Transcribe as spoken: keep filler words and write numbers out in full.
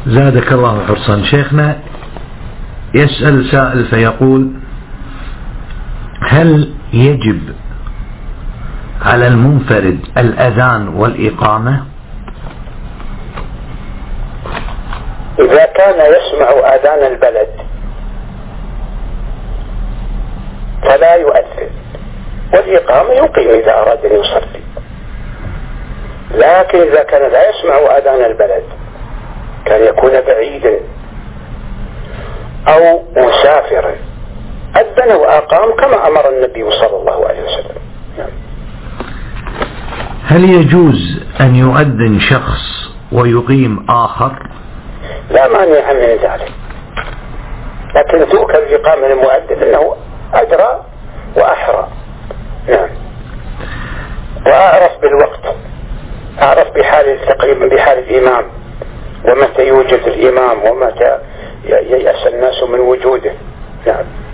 زادك الله حرصا. شيخنا يسأل سائل فيقول: هل يجب على المنفرد الأذان والإقامة؟ إذا كان يسمع آذان البلد فلا يؤذن، والإقامة يقيم إذا أراد أن يصلي. لكن إذا كان لا يسمع آذان البلد، كان يكون بعيدا أو مسافرا، أذن وأقام كما أمر النبي صلى الله عليه وسلم. هل يجوز أن يؤذن شخص ويقيم آخر؟ لا مانع من ذلك، لكن تؤكل الإقامة المؤذن أنه أدرى وأحرى، نعم، وأعرف بالوقت، أعرف بحال تقريبا بحال الإمام، ومتى يوجد الإمام ومتى ييأس الناس من وجوده. نعم.